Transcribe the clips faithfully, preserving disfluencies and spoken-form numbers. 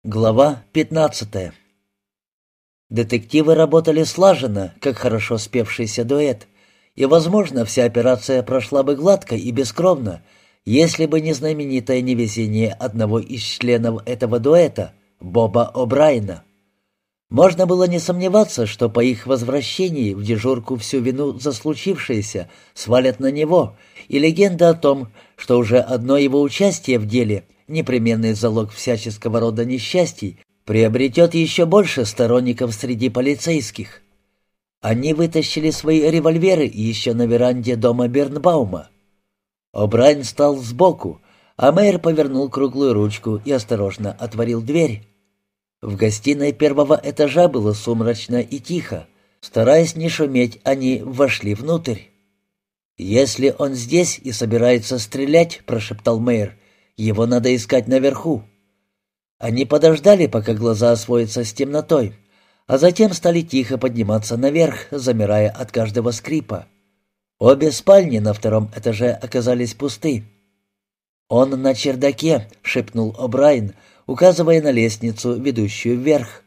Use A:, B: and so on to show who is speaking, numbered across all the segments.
A: Глава пятнадцатая. Детективы работали слаженно, как хорошо спевшийся дуэт, и, возможно, вся операция прошла бы гладко и бескровно, если бы не знаменитое невезение одного из членов этого дуэта, Боба О'Брайена. Можно было не сомневаться, что по их возвращении в дежурку всю вину за случившееся свалят на него, и легенда о том, что уже одно его участие в деле — непременный залог всяческого рода несчастий, приобретет еще больше сторонников среди полицейских. Они вытащили свои револьверы еще на веранде дома Бернбаума. О'Брайен стал сбоку, а Мэйр повернул круглую ручку и осторожно отворил дверь. В гостиной первого этажа было сумрачно и тихо. Стараясь не шуметь, они вошли внутрь. «Если он здесь и собирается стрелять», — прошептал Мэйр, — «его надо искать наверху». Они подождали, пока глаза освоятся с темнотой, а затем стали тихо подниматься наверх, замирая от каждого скрипа. Обе спальни на втором этаже оказались пусты. «Он на чердаке», — шепнул О'Брайен, указывая на лестницу, ведущую вверх.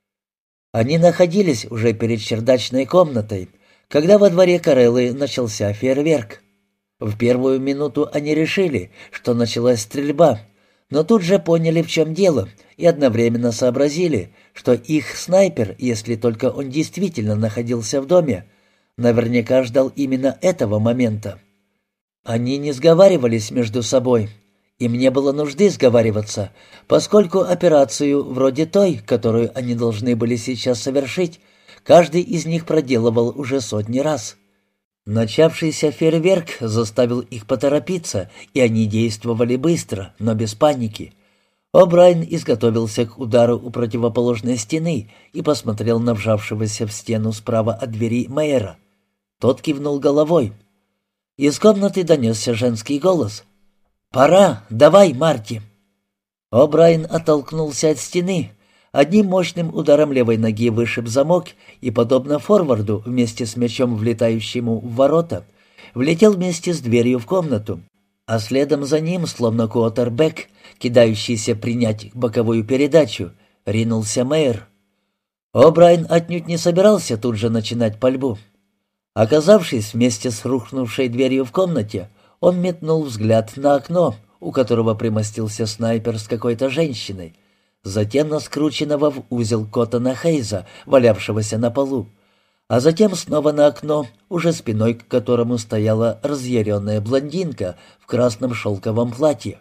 A: Они находились уже перед чердачной комнатой, когда во дворе Кореллы начался фейерверк. В первую минуту они решили, что началась стрельба, но тут же поняли, в чем дело, и одновременно сообразили, что их снайпер, если только он действительно находился в доме, наверняка ждал именно этого момента. Они не сговаривались между собой. Им не было нужды сговариваться, поскольку операцию, вроде той, которую они должны были сейчас совершить, каждый из них проделывал уже сотни раз. Начавшийся фейерверк заставил их поторопиться, и они действовали быстро, но без паники. О'Брайен изготовился к удару у противоположной стены и посмотрел на вжавшегося в стену справа от двери Мэйра. Тот кивнул головой. Из комнаты донесся женский голос. «Пора! Давай, Марти!» О'Брайен оттолкнулся от стены, одним мощным ударом левой ноги вышиб замок и, подобно форварду, вместе с мячом, влетающему в ворота, влетел вместе с дверью в комнату, а следом за ним, словно квотербэк, кидающийся принять боковую передачу, ринулся Мэйр. О'Брайен отнюдь не собирался тут же начинать пальбу. Оказавшись вместе с рухнувшей дверью в комнате, он метнул взгляд на окно, у которого примостился снайпер с какой-то женщиной, затем на скрученного в узел Коттона Хейза, валявшегося на полу, а затем снова на окно, уже спиной к которому стояла разъяренная блондинка в красном шелковом платье.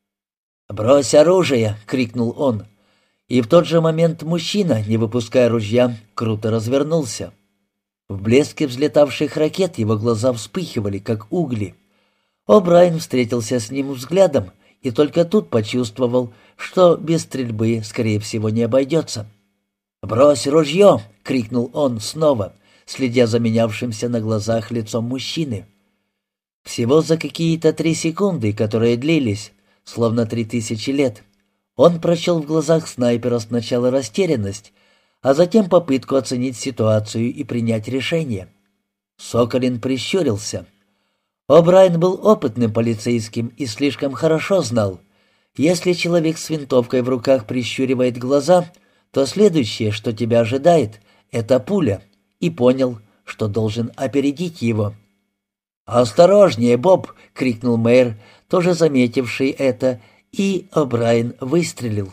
A: «Брось оружие!» — крикнул он. И в тот же момент мужчина, не выпуская ружья, круто развернулся. В блеске взлетавших ракет его глаза вспыхивали, как угли. О'Брайен встретился с ним взглядом и только тут почувствовал, что без стрельбы, скорее всего, не обойдется. «Брось ружье!» — крикнул он снова, следя за менявшимся на глазах лицом мужчины. Всего за какие-то три секунды, которые длились, словно три тысячи лет, он прочел в глазах снайпера сначала растерянность, а затем попытку оценить ситуацию и принять решение. Соколин прищурился. О'Брайен был опытным полицейским и слишком хорошо знал, если человек с винтовкой в руках прищуривает глаза, то следующее, что тебя ожидает, — это пуля, и понял, что должен опередить его. «Осторожнее, Боб!» — крикнул Мэйр, тоже заметивший это, и О'Брайен выстрелил.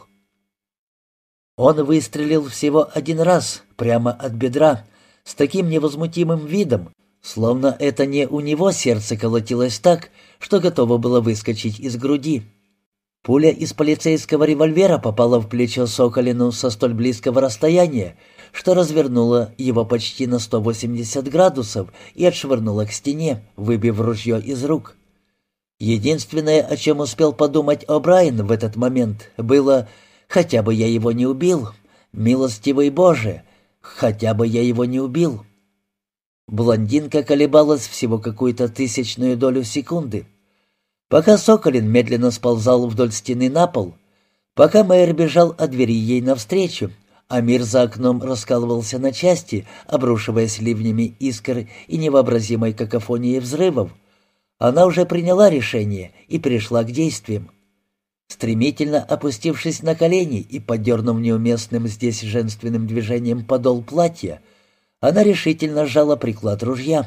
A: Он выстрелил всего один раз, прямо от бедра, с таким невозмутимым видом, словно это не у него сердце колотилось так, что готово было выскочить из груди. Пуля из полицейского револьвера попала в плечо Соколину со столь близкого расстояния, что развернула его почти на сто восемьдесят градусов и отшвырнула к стене, выбив ружье из рук. Единственное, о чем успел подумать О'Брайен в этот момент, было: «Хотя бы я его не убил, милостивый Боже, хотя бы я его не убил». Блондинка колебалась всего какую-то тысячную долю секунды. Пока Соколин медленно сползал вдоль стены на пол, пока Мэйр бежал от двери ей навстречу, а мир за окном раскалывался на части, обрушиваясь ливнями искр и невообразимой какофонией взрывов, она уже приняла решение и перешла к действиям. Стремительно опустившись на колени и подернув неуместным здесь женственным движением подол платья, она решительно сжала приклад ружья.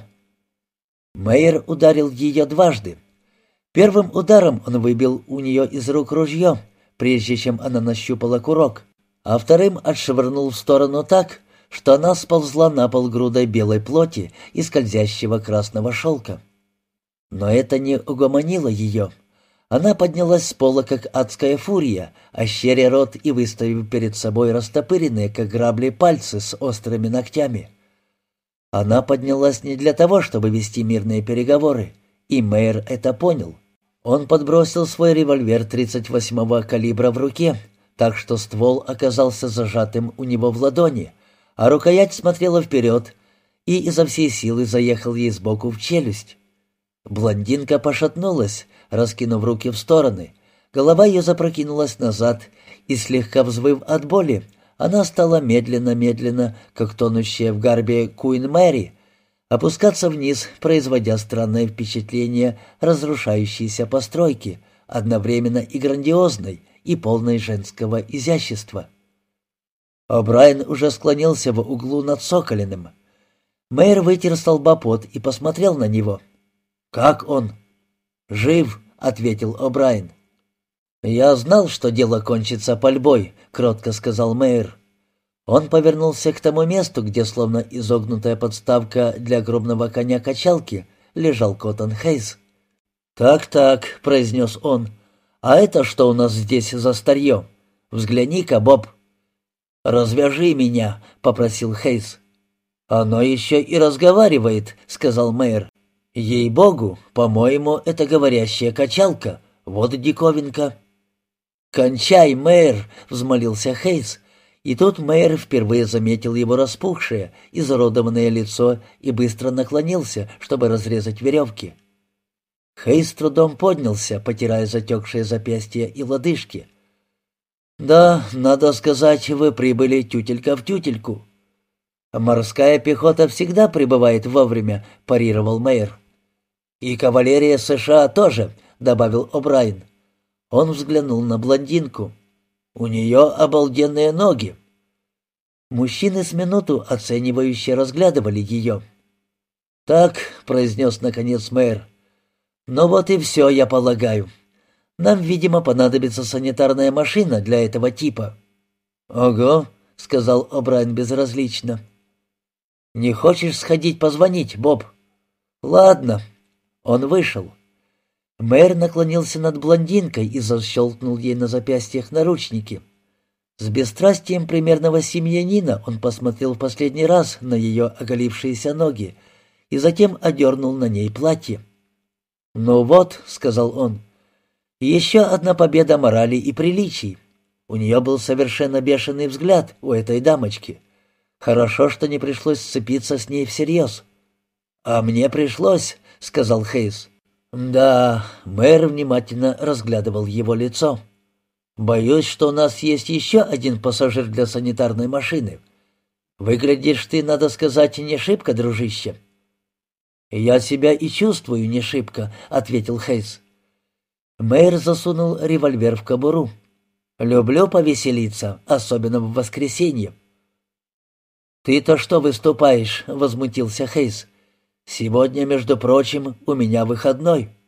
A: Мэйр ударил ее дважды. Первым ударом он выбил у нее из рук ружье, прежде чем она нащупала курок, а вторым отшвырнул в сторону так, что она сползла на пол грудой белой плоти и скользящего красного шелка. Но это не угомонило ее. Она поднялась с пола, как адская фурия, ощеря рот и выставив перед собой растопыренные, как грабли, пальцы с острыми ногтями. Она поднялась не для того, чтобы вести мирные переговоры, и Мэйр это понял. Он подбросил свой револьвер тридцать восьмого калибра в руке, так что ствол оказался зажатым у него в ладони, а рукоять смотрела вперед, и изо всей силы заехал ей сбоку в челюсть. Блондинка пошатнулась, раскинув руки в стороны. Голова ее запрокинулась назад, и, слегка взвыв от боли, она стала медленно-медленно, как тонущая в гарбе Куин Мэри, опускаться вниз, производя странное впечатление разрушающейся постройки, одновременно и грандиозной, и полной женского изящества. О'Брайен уже склонился в углу над Соколиным. Мэйр вытер со лба пот и посмотрел на него. «Как он?» «Жив», — ответил О'Брайен. «Я знал, что дело кончится пальбой», — кротко сказал Мэйр. Он повернулся к тому месту, где, словно изогнутая подставка для огромного коня-качалки, лежал Коттон Хейс. «Так-так», — произнес он, — «а это что у нас здесь за старье? Взгляни-ка, Боб». «Развяжи меня», — попросил Хейс. «Оно еще и разговаривает», — сказал Мэйр. «Ей-богу, по-моему, это говорящая качалка. Вот диковинка». «Кончай, Мэйр», — взмолился Хейс. И тут Мэйр впервые заметил его распухшее, изуродованное лицо и быстро наклонился, чтобы разрезать веревки. Хейс с трудом поднялся, потирая затекшие запястья и лодыжки. «Да, надо сказать, вы прибыли тютелька в тютельку». «Морская пехота всегда прибывает вовремя», — парировал Мэйр. «И кавалерия США тоже», — добавил О'Брайен. Он взглянул на блондинку. «У нее обалденные ноги». Мужчины с минуту оценивающе разглядывали ее. «Так», — произнес наконец Мэйр, — «ну вот и все, я полагаю. Нам, видимо, понадобится санитарная машина для этого типа». «Ого», — сказал О'Брайен безразлично. «Не хочешь сходить позвонить, Боб?» «Ладно». Он вышел. Мэйр наклонился над блондинкой и защелкнул ей на запястьях наручники. С бесстрастием примерного семьянина он посмотрел в последний раз на ее оголившиеся ноги и затем одернул на ней платье. «Ну вот», — сказал он, — «еще одна победа морали и приличий». У нее был совершенно бешеный взгляд у этой дамочки. Хорошо, что не пришлось сцепиться с ней всерьез. «А мне пришлось», — сказал Хейс. «Да», — Мэйр внимательно разглядывал его лицо. «Боюсь, что у нас есть еще один пассажир для санитарной машины. Выглядишь ты, надо сказать, не шибко, дружище». «Я себя и чувствую не шибко», — ответил Хейс. Мэйр засунул револьвер в кобуру. «Люблю повеселиться, особенно в воскресенье». «Ты-то что выступаешь?» — возмутился Хейс. «Сегодня, между прочим, у меня выходной».